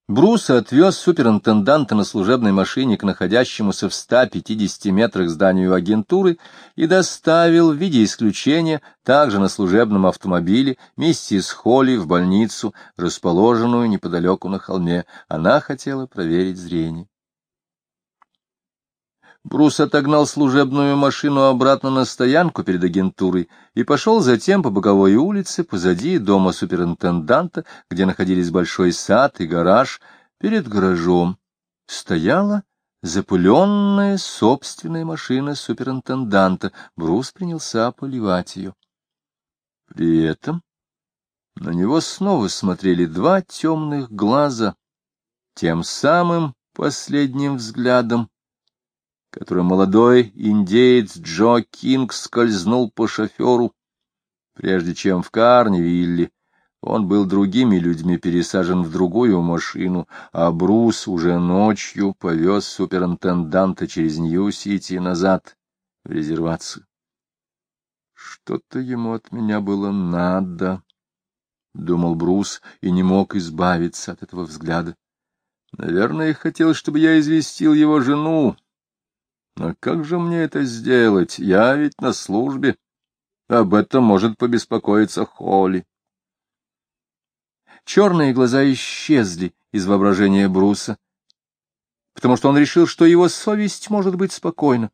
Брус отвез суперинтенданта на служебной машине к находящемуся в 150 метрах зданию агентуры и доставил в виде исключения также на служебном автомобиле миссис Холли в больницу, расположенную неподалеку на холме. Она хотела проверить зрение. Брус отогнал служебную машину обратно на стоянку перед агентурой и пошел затем по боковой улице позади дома суперинтенданта, где находились большой сад и гараж. Перед гаражом стояла запыленная собственная машина суперинтенданта. Брус принялся поливать ее. При этом на него снова смотрели два темных глаза, тем самым последним взглядом, которым молодой индеец Джо Кинг скользнул по шоферу, прежде чем в Карнивилле он был другими людьми пересажен в другую машину, а Брус уже ночью повез суперинтенданта через Нью-Сити назад в резервацию. «Что-то ему от меня было надо», — думал Брус и не мог избавиться от этого взгляда. «Наверное, хотел, чтобы я известил его жену. Но как же мне это сделать? Я ведь на службе. Об этом может побеспокоиться Холли». Черные глаза исчезли из воображения Бруса, потому что он решил, что его совесть может быть спокойна.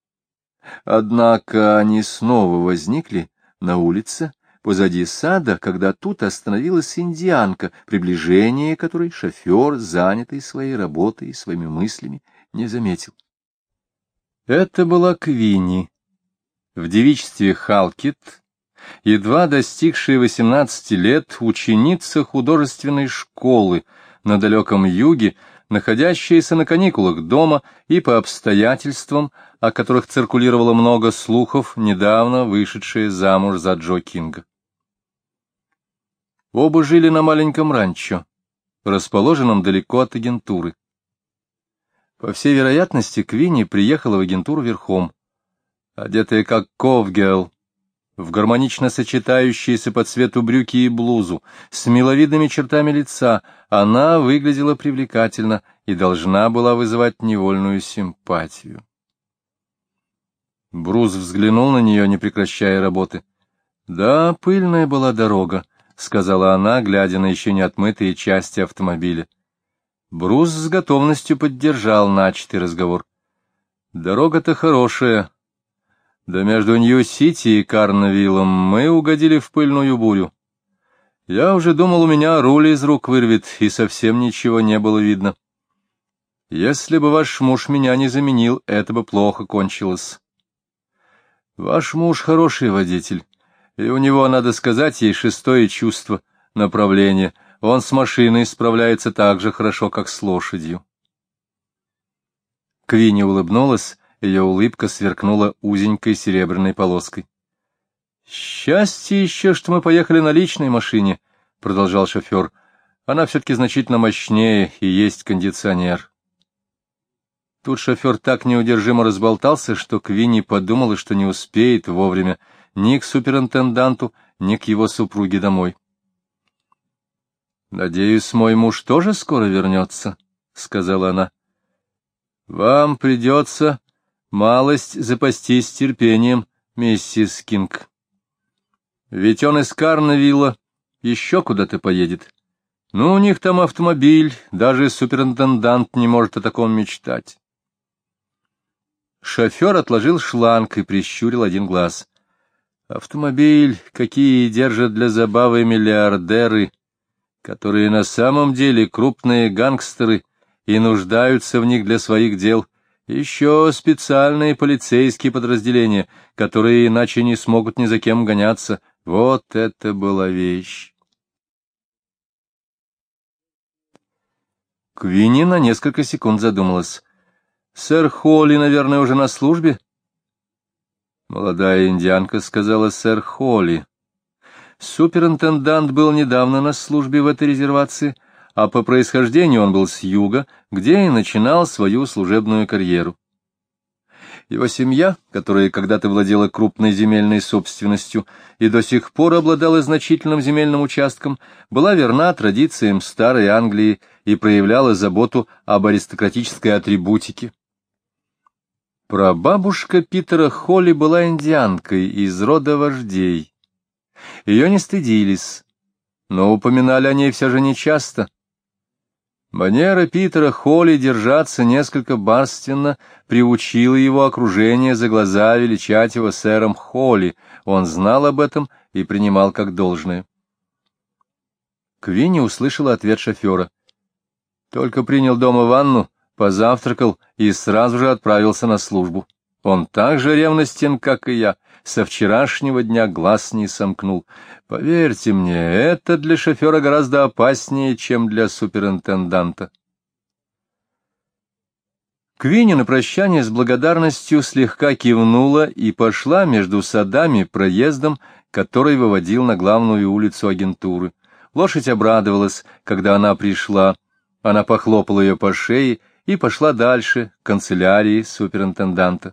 Однако они снова возникли на улице позади сада, когда тут остановилась индианка, приближение которой шофер, занятый своей работой и своими мыслями, не заметил. Это была Квинни. В девичестве Халкит, едва достигшая 18 лет, ученица художественной школы на далеком юге, находящаяся на каникулах дома и по обстоятельствам, о которых циркулировало много слухов, недавно вышедшая замуж за Джо Кинга. Оба жили на маленьком ранчо, расположенном далеко от агентуры. По всей вероятности, Квинни приехала в агентуру верхом, одетая как ковгерл, в гармонично сочетающиеся по цвету брюки и блузу, с миловидными чертами лица. Она выглядела привлекательно и должна была вызывать невольную симпатию. Брус взглянул на нее, не прекращая работы. «Да, пыльная была дорога», — сказала она, глядя на еще не отмытые части автомобиля. Брус с готовностью поддержал начатый разговор. «Дорога-то хорошая. Да между Нью-Сити и Карнвиллом мы угодили в пыльную бурю. Я уже думал, у меня руль из рук вырвет, и совсем ничего не было видно. Если бы ваш муж меня не заменил, это бы плохо кончилось. Ваш муж хороший водитель, и у него, надо сказать, есть шестое чувство направления. Он с машиной справляется так же хорошо, как с лошадью». Квинни улыбнулась, ее улыбка сверкнула узенькой серебряной полоской. «Счастье еще, что мы поехали на личной машине», — продолжал шофер. «Она все-таки значительно мощнее, и есть кондиционер». Тут шофер так неудержимо разболтался, что Квинни подумала, что не успеет вовремя ни к суперинтенданту, ни к его супруге домой. «Надеюсь, мой муж тоже скоро вернется», — сказала она. «Вам придется малость запастись терпением, миссис Кинг. Ведь он из Карнвилла еще куда-то поедет. Ну, у них там автомобиль, даже суперинтендант не может о таком мечтать». Шофер отложил шланг и прищурил один глаз. «Автомобиль, какие держат для забавы миллиардеры, которые на самом деле крупные гангстеры и нуждаются в них для своих дел, еще специальные полицейские подразделения, которые иначе не смогут ни за кем гоняться. Вот это была вещь!» Квинни на несколько секунд задумалась. «Сэр Холли, наверное, уже на службе?» Молодая индианка сказала «сэр Холли». Суперинтендант был недавно на службе в этой резервации, а по происхождению он был с юга, где и начинал свою служебную карьеру. Его семья, которая когда-то владела крупной земельной собственностью и до сих пор обладала значительным земельным участком, была верна традициям старой Англии и проявляла заботу об аристократической атрибутике. Прабабушка Питера Холли была индианкой из рода вождей. Ее не стыдились, но упоминали о ней все же нечасто. Манера Питера Холли держаться несколько барственно приучила его окружение за глаза величать его сэром Холли. Он знал об этом и принимал как должное. Квинни услышала ответ шофера. Только принял дома ванну, позавтракал и сразу же отправился на службу. Он так же ревностен, как и я, со вчерашнего дня глаз не сомкнул. Поверьте мне, это для шофера гораздо опаснее, чем для суперинтенданта. Квинни на прощание с благодарностью слегка кивнула и пошла между садами проездом, который выводил на главную улицу агентуры. Лошадь обрадовалась, когда она пришла. Она похлопала ее по шее и пошла дальше, к канцелярии суперинтенданта.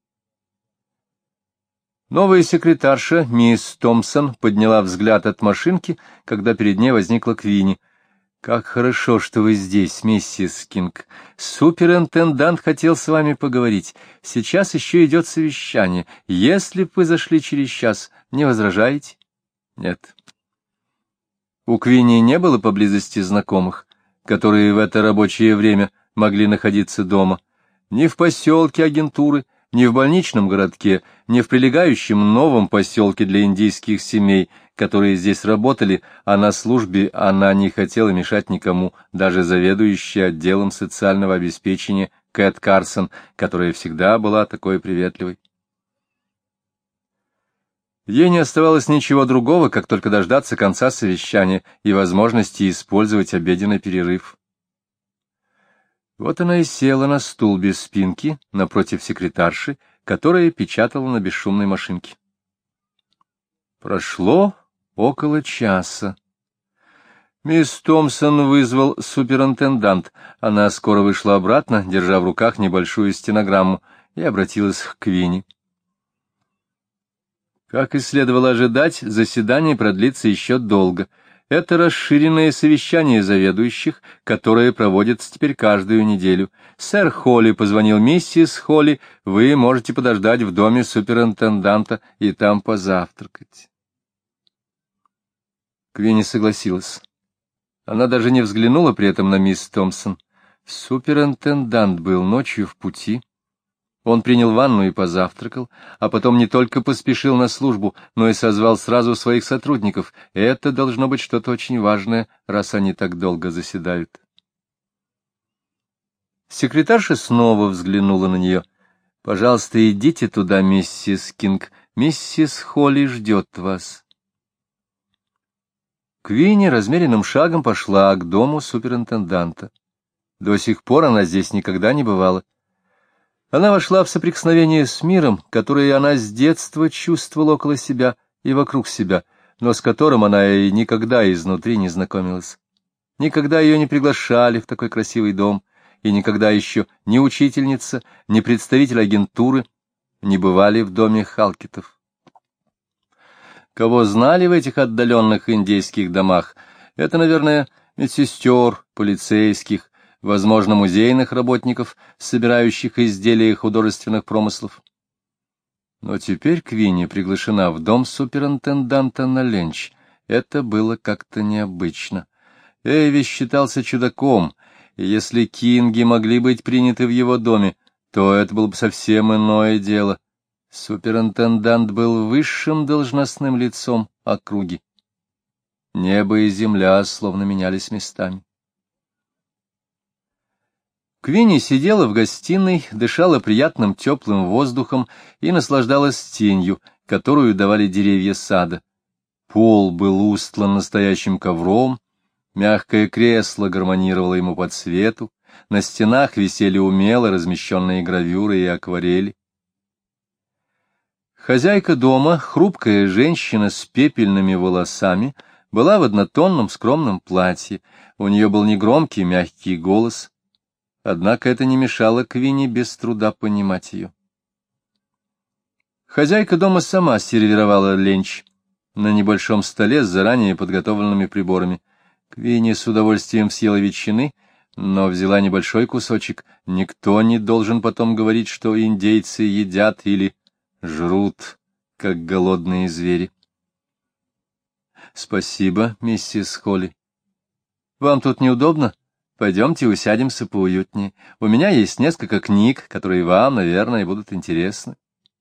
Новая секретарша, мисс Томпсон, подняла взгляд от машинки, когда перед ней возникла Квинни. «Как хорошо, что вы здесь, миссис Кинг. Суперинтендант хотел с вами поговорить. Сейчас еще идет совещание. Если б вы зашли через час, не возражаете?» «Нет». У Квинни не было поблизости знакомых, которые в это рабочее время могли находиться дома. Ни в поселке агентуры, ни в больничном городке, ни в прилегающем новом поселке для индийских семей, которые здесь работали, а на службе она не хотела мешать никому, даже заведующей отделом социального обеспечения Кэт Карсон, которая всегда была такой приветливой. Ей не оставалось ничего другого, как только дождаться конца совещания и возможности использовать обеденный перерыв. Вот она и села на стул без спинки напротив секретарши, которая печатала на бесшумной машинке. Прошло около часа. Мисс Томпсон вызвал суперинтендант. Она скоро вышла обратно, держа в руках небольшую стенограмму, и обратилась к Квинни. Как и следовало ожидать, заседание продлится еще долго. Это расширенное совещание заведующих, которое проводится теперь каждую неделю. Сэр Холли позвонил миссис Холли, вы можете подождать в доме суперинтенданта и там позавтракать. Квинни согласилась. Она даже не взглянула при этом на мисс Томпсон. Суперинтендант был ночью в пути. Он принял ванну и позавтракал, а потом не только поспешил на службу, но и созвал сразу своих сотрудников. Это должно быть что-то очень важное, раз они так долго заседают. Секретарша снова взглянула на нее. — Пожалуйста, идите туда, миссис Кинг. Миссис Холли ждет вас. Квинни размеренным шагом пошла к дому суперинтенданта. До сих пор она здесь никогда не бывала. Она вошла в соприкосновение с миром, который она с детства чувствовала около себя и вокруг себя, но с которым она и никогда изнутри не знакомилась. Никогда ее не приглашали в такой красивый дом, и никогда еще ни учительница, ни представитель агентуры не бывали в доме Халкетов. Кого знали в этих отдаленных индейских домах? Это, наверное, медсестер, полицейских, возможно, музейных работников, собирающих изделия художественных промыслов. Но теперь Квинни приглашена в дом суперинтенданта на ленч. Это было как-то необычно. Эйви считался чудаком, и если Кинги могли быть приняты в его доме, то это было бы совсем иное дело. Суперинтендант был высшим должностным лицом округи. Небо и земля словно менялись местами. Квинни сидела в гостиной, дышала приятным теплым воздухом и наслаждалась тенью, которую давали деревья сада. Пол был устлан настоящим ковром, мягкое кресло гармонировало ему по цвету, на стенах висели умело размещенные гравюры и акварели. Хозяйка дома, хрупкая женщина с пепельными волосами, была в однотонном скромном платье, у нее был негромкий мягкий голос. Однако это не мешало Квинни без труда понимать ее. Хозяйка дома сама сервировала ленч на небольшом столе с заранее подготовленными приборами. Квинни с удовольствием съела ветчины, но взяла небольшой кусочек. Никто не должен потом говорить, что индейцы едят или жрут, как голодные звери. — Спасибо, миссис Холли. — Вам тут неудобно? Пойдемте усядемся поуютнее. У меня есть несколько книг, которые вам, наверное, будут интересны.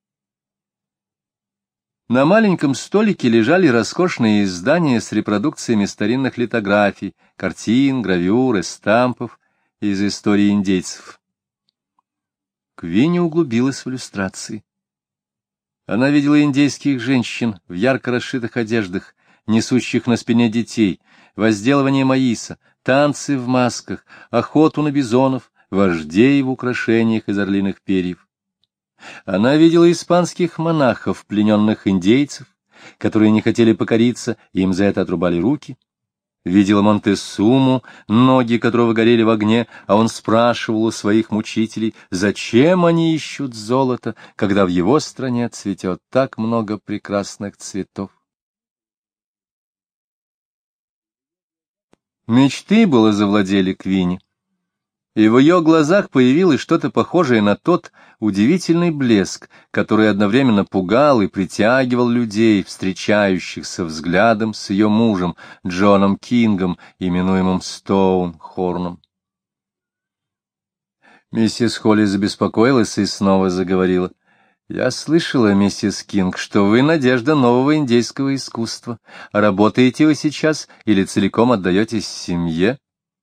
На маленьком столике лежали роскошные издания с репродукциями старинных литографий, картин, гравюр, эстампов из истории индейцев. Квинни углубилась в иллюстрации. Она видела индейских женщин в ярко расшитых одеждах, несущих на спине детей, возделывание маиса, танцы в масках, охоту на бизонов, вождей в украшениях из орлиных перьев. Она видела испанских монахов, плененных индейцев, которые не хотели покориться, им за это отрубали руки. Видела Монтесуму, ноги которого горели в огне, а он спрашивал у своих мучителей, зачем они ищут золото, когда в его стране цветет так много прекрасных цветов. Мечты было завладели Квинни, и в ее глазах появилось что-то похожее на тот удивительный блеск, который одновременно пугал и притягивал людей, встречающихся взглядом с ее мужем Джоном Кингом, именуемым Стоунхорном. Миссис Холли забеспокоилась и снова заговорила. «Я слышала, миссис Кинг, что вы надежда нового индейского искусства. Работаете вы сейчас или целиком отдаетесь семье?»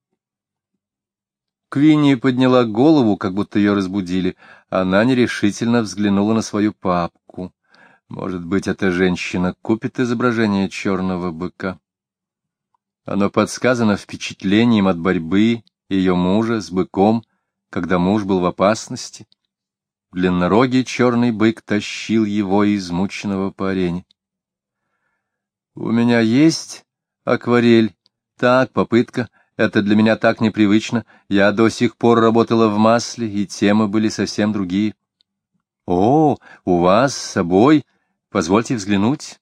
Квинни подняла голову, как будто ее разбудили. Она нерешительно взглянула на свою папку. Может быть, эта женщина купит изображение черного быка. Оно подсказано впечатлением от борьбы ее мужа с быком, когда муж был в опасности. Длиннорогий черный бык тащил его измученного по арене. «У меня есть акварель. Так, попытка. Это для меня так непривычно. Я до сих пор работала в масле, и темы были совсем другие». «О, у вас с собой? Позвольте взглянуть».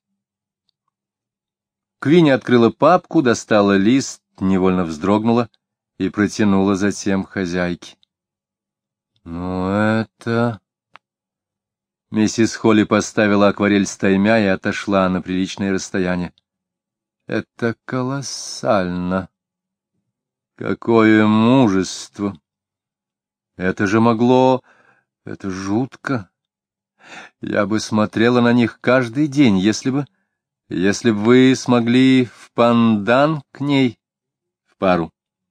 Квинни открыла папку, достала лист, невольно вздрогнула и протянула затем хозяйке. «Ну это...» Миссис Холли поставила акварель стаймя и отошла на приличное расстояние. «Это колоссально! Какое мужество! Это же могло... Это жутко! Я бы смотрела на них каждый день, если бы вы смогли в пандан к ней в пару.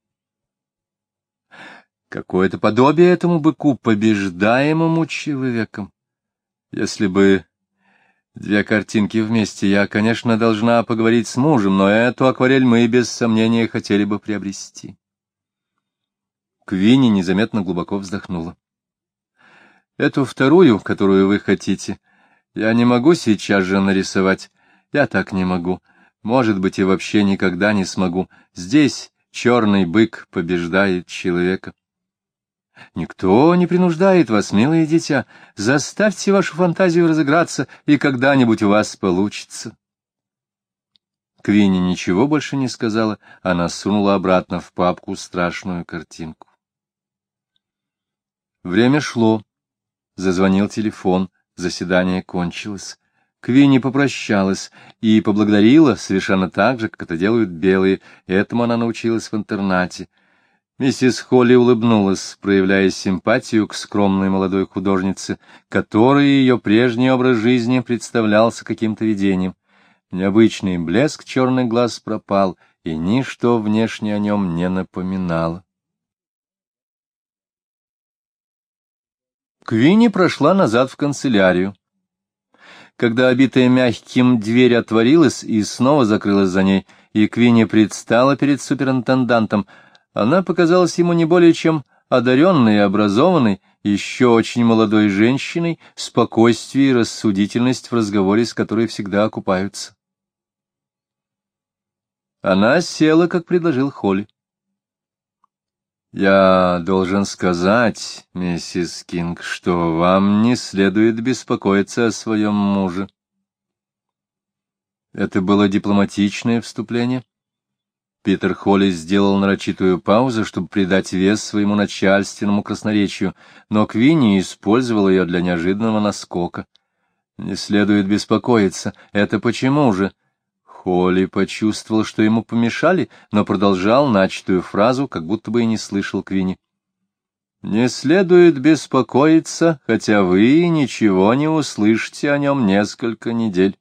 Какое-то подобие этому быку, побеждаемому человеком. Если бы две картинки вместе, я, конечно, должна поговорить с мужем, но эту акварель мы, без сомнения, хотели бы приобрести». Квинни незаметно глубоко вздохнула. «Эту вторую, которую вы хотите, я не могу сейчас же нарисовать. Я так не могу. Может быть, и вообще никогда не смогу. Здесь черный бык побеждает человека». «Никто не принуждает вас, милое дитя. Заставьте вашу фантазию разыграться, и когда-нибудь у вас получится». Квинни ничего больше не сказала, она сунула обратно в папку страшную картинку. Время шло. Зазвонил телефон, заседание кончилось. Квинни попрощалась и поблагодарила совершенно так же, как это делают белые. Этому она научилась в интернате. Миссис Холли улыбнулась, проявляя симпатию к скромной молодой художнице, которой ее прежний образ жизни представлялся каким-то видением. Необычный блеск черных глаз пропал, и ничто внешне о нем не напоминало. Квинни прошла назад в канцелярию. Когда обитая мягким дверь отворилась и снова закрылась за ней, и Квинни предстала перед суперинтендантом, она показалась ему не более чем одаренной и образованной, еще очень молодой женщиной, спокойствие и рассудительность в разговоре, с которой всегда окупаются. Она села, как предложил Холли. Я должен сказать, миссис Кинг, что вам не следует беспокоиться о своем муже. Это было дипломатичное вступление. Питер Холли сделал нарочитую паузу, чтобы придать вес своему начальственному красноречию, но Квинни использовал ее для неожиданного наскока. Не следует беспокоиться. Это почему же? Холли почувствовал, что ему помешали, но продолжал начатую фразу, как будто бы и не слышал Квинни. Не следует беспокоиться, хотя вы ничего не услышите о нем несколько недель.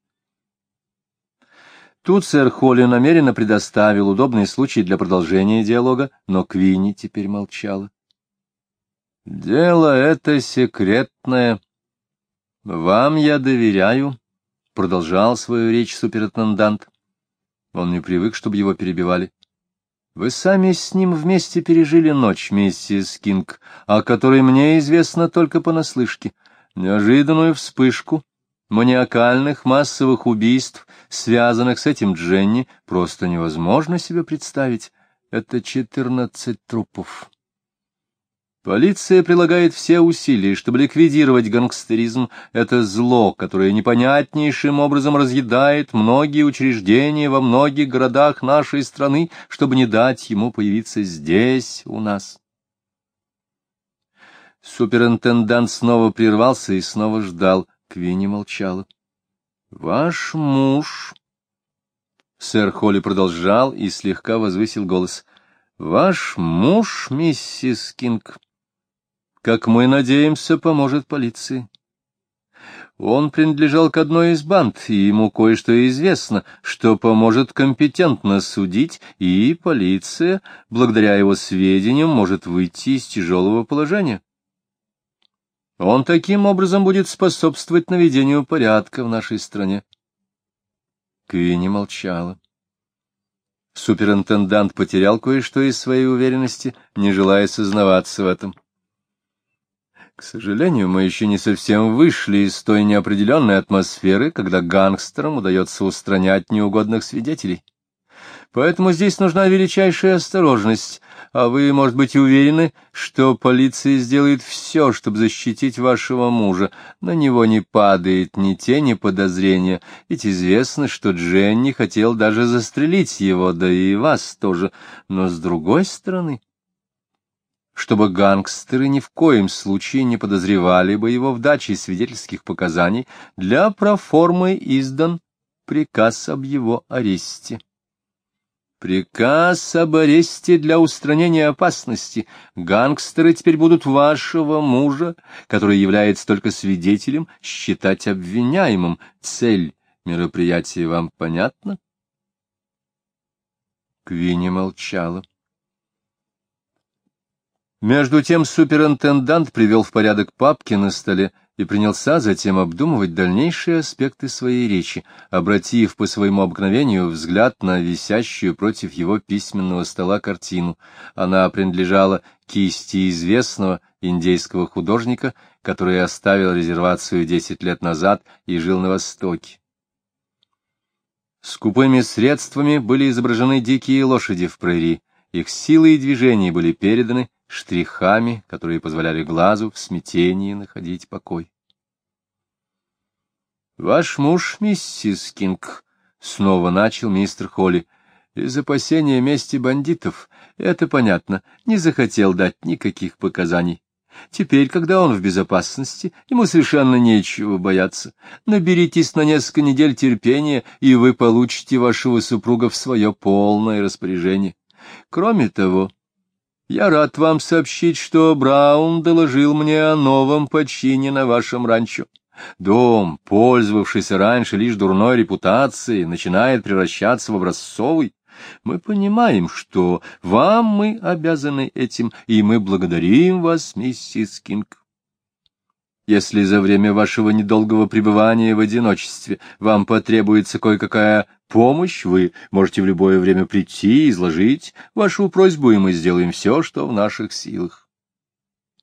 Тут сэр Холли намеренно предоставил удобный случай для продолжения диалога, но Квинни теперь молчала. «Дело это секретное. Вам я доверяю», — продолжал свою речь суперинтендант. Он не привык, чтобы его перебивали. «Вы сами с ним вместе пережили ночь, миссис Кинг, о которой мне известно только понаслышке. Неожиданную вспышку маниакальных массовых убийств, связанных с этим Дженни, просто невозможно себе представить. Это 14 трупов. Полиция прилагает все усилия, чтобы ликвидировать гангстеризм. Это зло, которое непонятнейшим образом разъедает многие учреждения во многих городах нашей страны, чтобы не дать ему появиться здесь, у нас. Суперинтендант снова прервался и снова ждал. Квинни молчала. — Ваш муж... Сэр Холли продолжал и слегка возвысил голос. — Ваш муж, миссис Кинг, как мы надеемся, поможет полиции. Он принадлежал к одной из банд, и ему кое-что известно, что поможет компетентно судить, и полиция, благодаря его сведениям, может выйти из тяжелого положения. Он таким образом будет способствовать наведению порядка в нашей стране. Квинни молчала. Суперинтендант потерял кое-что из своей уверенности, не желая сознаваться в этом. К сожалению, мы еще не совсем вышли из той неопределенной атмосферы, когда гангстерам удается устранять неугодных свидетелей. Поэтому здесь нужна величайшая осторожность, а вы, может быть, уверены, что полиция сделает все, чтобы защитить вашего мужа. На него не падает ни тени подозрения, ведь известно, что Дженни хотел даже застрелить его, да и вас тоже. Но с другой стороны, чтобы гангстеры ни в коем случае не подозревали бы его в даче свидетельских показаний, для проформы издан приказ об его аресте. Приказ об аресте для устранения опасности. Гангстеры теперь будут вашего мужа, который является только свидетелем, считать обвиняемым. Цель мероприятия вам понятна? Квинни молчала. Между тем суперинтендант привел в порядок папки на столе и принялся затем обдумывать дальнейшие аспекты своей речи, обратив по своему обыкновению взгляд на висящую против его письменного стола картину. Она принадлежала кисти известного индейского художника, который оставил резервацию 10 лет назад и жил на Востоке. Скупыми средствами были изображены дикие лошади в прерии, их силы и движения были переданы штрихами, которые позволяли глазу в смятении находить покой. «Ваш муж, миссис Кинг», — снова начал мистер Холли, — «из опасения мести бандитов, это понятно, не захотел дать никаких показаний. Теперь, когда он в безопасности, ему совершенно нечего бояться. Наберитесь на несколько недель терпения, и вы получите вашего супруга в свое полное распоряжение. Кроме того, я рад вам сообщить, что Браун доложил мне о новом почине на вашем ранчо. Дом, пользовавшийся раньше лишь дурной репутацией, начинает превращаться в образцовый. Мы понимаем, что вам мы обязаны этим, и мы благодарим вас, миссис Кинг. Если за время вашего недолгого пребывания в одиночестве вам потребуется кое-какая помощь, вы можете в любое время прийти и изложить вашу просьбу, и мы сделаем все, что в наших силах.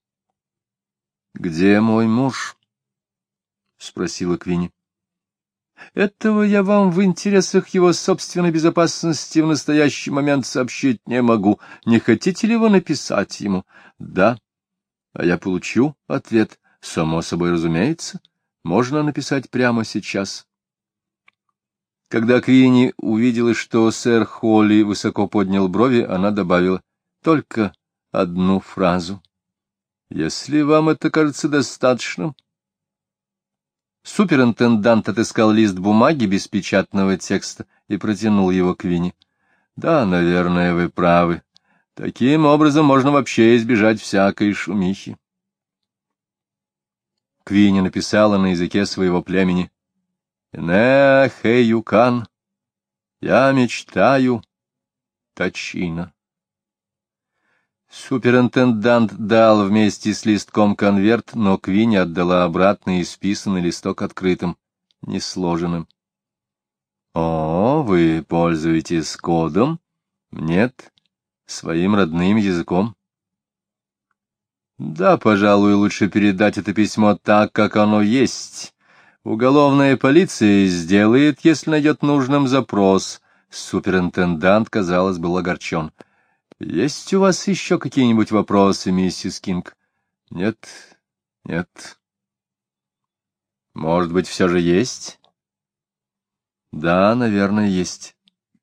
— Где мой муж? — спросила Квинни. Этого я вам в интересах его собственной безопасности в настоящий момент сообщить не могу. Не хотите ли вы написать ему? Да. А я получу ответ. Само собой разумеется. Можно написать прямо сейчас. Когда Квинни увидела, что сэр Холли высоко поднял брови, она добавила только одну фразу. Если вам это кажется достаточным. Суперинтендант отыскал лист бумаги без печатного текста и протянул его Квинни. Да, наверное, вы правы. Таким образом можно вообще избежать всякой шумихи. Квинни написала на языке своего племени: «Не хэюкан, я мечтаю, Тачина». Суперинтендант дал вместе с листком конверт, но Квинни отдала обратно исписанный листок открытым, несложенным. — О, вы пользуетесь кодом? — Нет, своим родным языком. — Да, пожалуй, лучше передать это письмо так, как оно есть. Уголовная полиция сделает, если найдет нужным, запрос. Суперинтендант, казалось, был огорчен. — Есть у вас еще какие-нибудь вопросы, миссис Кинг? — Нет, нет. — Может быть, все же есть? — Да, наверное, есть.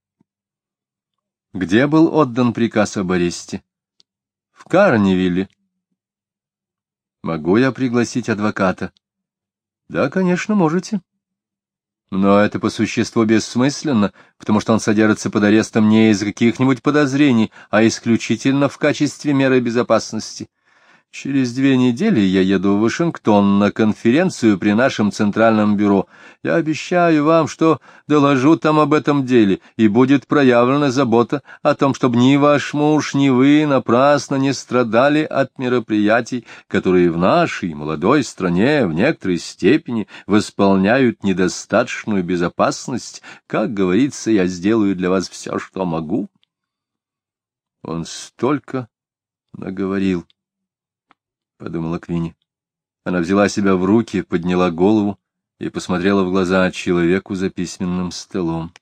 — Где был отдан приказ об аресте? — В Карнивилле. — Могу я пригласить адвоката? — Да, конечно, можете. Но это по существу бессмысленно, потому что он содержится под арестом не из каких-нибудь подозрений, а исключительно в качестве меры безопасности. Через 2 недели я еду в Вашингтон на конференцию при нашем центральном бюро. Я обещаю вам, что доложу там об этом деле, и будет проявлена забота о том, чтобы ни ваш муж, ни вы напрасно не страдали от мероприятий, которые в нашей молодой стране в некоторой степени восполняют недостаточную безопасность. Как говорится, я сделаю для вас все, что могу. Он столько наговорил. — подумала Квинни. Она взяла себя в руки, подняла голову и посмотрела в глаза человеку за письменным столом.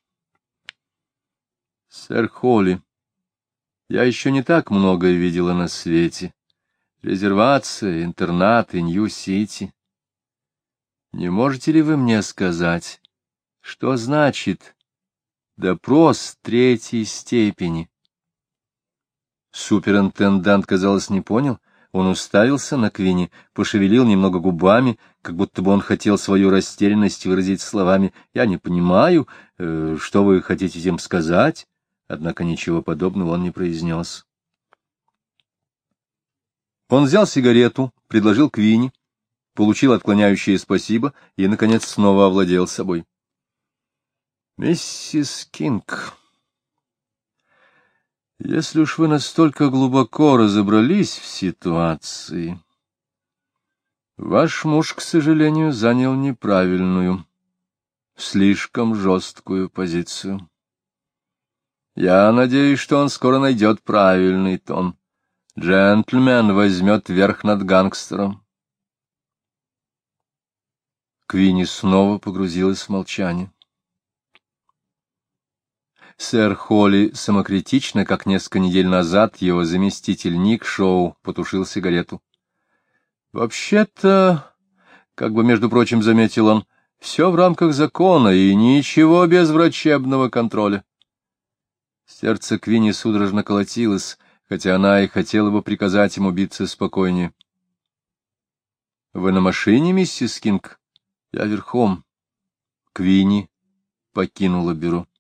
— Сэр Холли, я еще не так много видела на свете. Резервация, интернаты, Нью-Сити. Не можете ли вы мне сказать, что значит допрос 3-й степени? Суперинтендант, казалось, не понял. Он уставился на Квинни, пошевелил немного губами, как будто бы он хотел свою растерянность выразить словами «Я не понимаю, что вы хотите этим сказать?» Однако ничего подобного он не произнес. Он взял сигарету, предложил Квинни, получил отклоняющее спасибо и, наконец, снова овладел собой. «Миссис Кинг, если уж вы настолько глубоко разобрались в ситуации, ваш муж, к сожалению, занял неправильную, слишком жесткую позицию. Я надеюсь, что он скоро найдет правильный тон. Джентльмен возьмет верх над гангстером». Квинни снова погрузилась в молчание. Сэр Холли самокритично, как несколько недель назад его заместитель Ник Шоу, потушил сигарету. «Вообще-то, как бы, между прочим, заметил он, все в рамках закона и ничего без врачебного контроля». Сердце Квинни судорожно колотилось, хотя она и хотела бы приказать ему биться спокойнее. — Вы на машине, миссис Кинг? — Я верхом. Квинни покинула бюро.